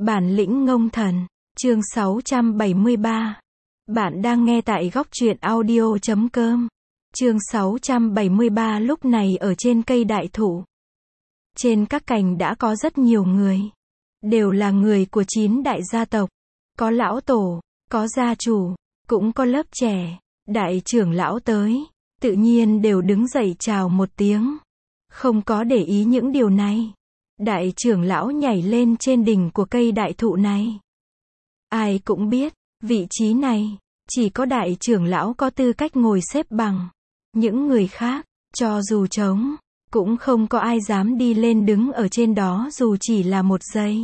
Bản lĩnh ngông thần, chương 673. Bạn đang nghe tại góc truyện audio.com. Chương 673. Lúc này ở trên cây đại thụ. Trên các cành đã có rất nhiều người. Đều là người của 9 đại gia tộc. Có lão tổ, có gia chủ, cũng có lớp trẻ. Đại trưởng lão tới, tự nhiên đều đứng dậy chào một tiếng. Không có để ý những điều này. Đại trưởng lão nhảy lên trên đỉnh của cây đại thụ này. Ai cũng biết, vị trí này, chỉ có đại trưởng lão có tư cách ngồi xếp bằng. Những người khác, cho dù trống, cũng không có ai dám đi lên đứng ở trên đó dù chỉ là một giây.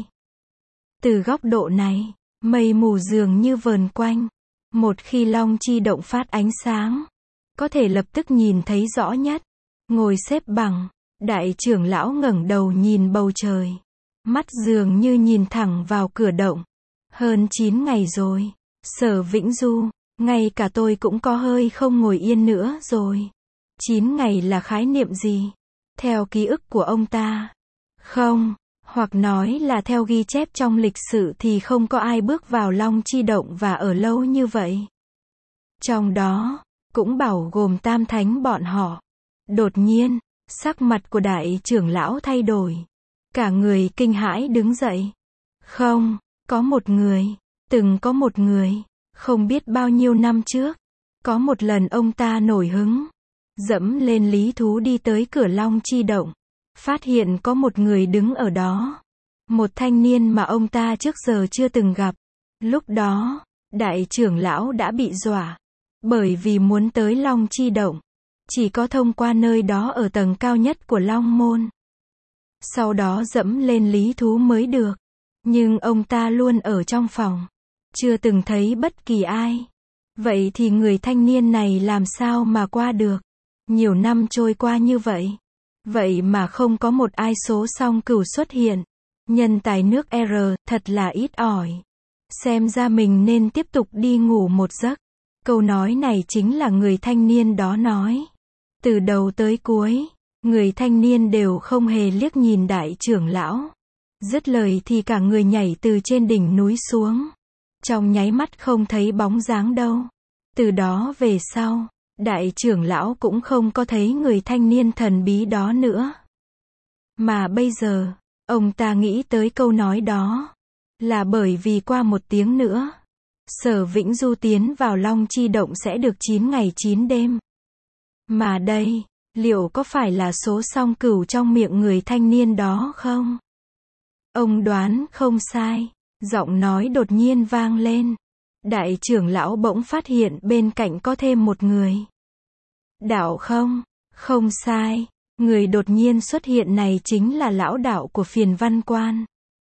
Từ góc độ này, mây mù dường như vờn quanh. Một khi long chi động phát ánh sáng, có thể lập tức nhìn thấy rõ nhất. Ngồi xếp bằng, đại trưởng lão ngẩng đầu nhìn bầu trời. Mắt dường như nhìn thẳng vào cửa động. Hơn 9 ngày rồi. Sở Vĩnh Du, ngay cả tôi cũng có hơi không ngồi yên nữa rồi. 9 ngày là khái niệm gì? Theo ký ức của ông ta? Không, hoặc nói là theo ghi chép trong lịch sử thì không có ai bước vào long chi động và ở lâu như vậy. Trong đó, cũng bảo gồm tam thánh bọn họ. Đột nhiên, sắc mặt của đại trưởng lão thay đổi. Cả người kinh hãi đứng dậy. Không, có một người, từng có một người, không biết bao nhiêu năm trước. Có một lần ông ta nổi hứng, dẫm lên lý thú đi tới cửa long chi động. Phát hiện có một người đứng ở đó. Một thanh niên mà ông ta trước giờ chưa từng gặp. Lúc đó, đại trưởng lão đã bị dọa. Bởi vì muốn tới long chi động, chỉ có thông qua nơi đó ở tầng cao nhất của Long Môn. Sau đó dẫm lên lý thú mới được. Nhưng ông ta luôn ở trong phòng. Chưa từng thấy bất kỳ ai. Vậy thì người thanh niên này làm sao mà qua được? Nhiều năm trôi qua như vậy. Vậy mà không có một ai số song cửu xuất hiện. Nhân tài nước R, thật là ít ỏi. Xem ra mình nên tiếp tục đi ngủ một giấc. Câu nói này chính là người thanh niên đó nói. Từ đầu tới cuối, người thanh niên đều không hề liếc nhìn đại trưởng lão. Dứt lời thì cả người nhảy từ trên đỉnh núi xuống. Trong nháy mắt không thấy bóng dáng đâu. Từ đó về sau, đại trưởng lão cũng không có thấy người thanh niên thần bí đó nữa. Mà bây giờ, ông ta nghĩ tới câu nói đó. Là bởi vì qua một tiếng nữa, Sở Vĩnh Du tiến vào long chi động sẽ được 9 ngày 9 đêm. Mà đây, liệu có phải là số song cửu trong miệng người thanh niên đó không? Ông đoán không sai. Giọng nói đột nhiên vang lên. Đại trưởng lão bỗng phát hiện bên cạnh có thêm một người. Đạo không? Không sai. Người đột nhiên xuất hiện này chính là lão đạo của Phiền Văn Quan.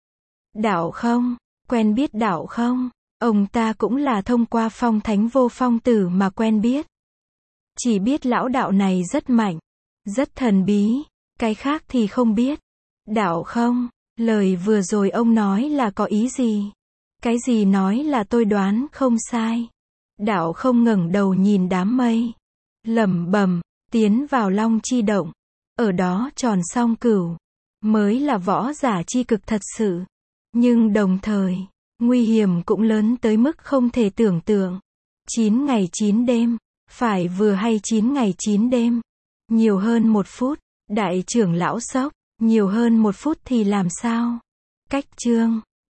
Đạo không? Quen biết đạo không? Ông ta cũng là thông qua Phong Thánh Vô Phong Tử mà quen biết. Chỉ biết lão đạo này rất mạnh, rất thần bí, cái khác thì không biết. Đạo không? Lời vừa rồi ông nói là có ý gì? Cái gì nói là tôi đoán không sai? Đạo không ngẩng đầu nhìn đám mây, lẩm bẩm, tiến vào long chi động. Ở đó tròn song cửu, mới là võ giả chi cực thật sự. Nhưng đồng thời, nguy hiểm cũng lớn tới mức không thể tưởng tượng. 9 ngày 9 đêm, phải vừa hay 9 ngày 9 đêm. Nhiều hơn 1 phút, đại trưởng lão sốc, nhiều hơn 1 phút thì làm sao? Cách chương